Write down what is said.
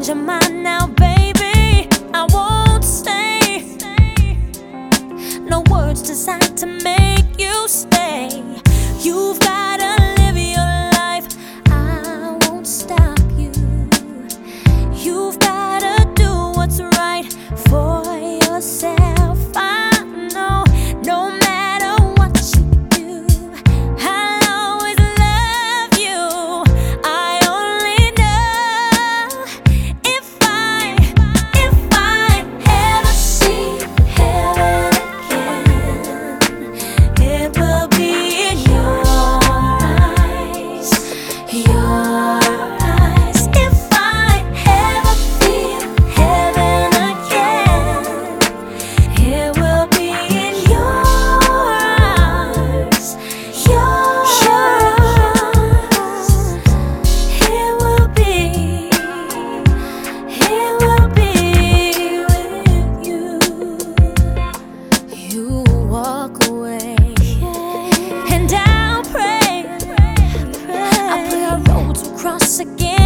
change your mind now, baby. I won't stay. No words designed to make you stay. You've gotta live your life. I won't stop you. You've gotta do what's right for yourself. I know, no matter what you do, I'll always love you. I only know if I ever see heaven again, it will be in your eyes, your eyes. If I ever feel heaven again, it will be in your eyes, your eyes. It will be with you. You walk away, and I'll pray. I pray our roads will cross again.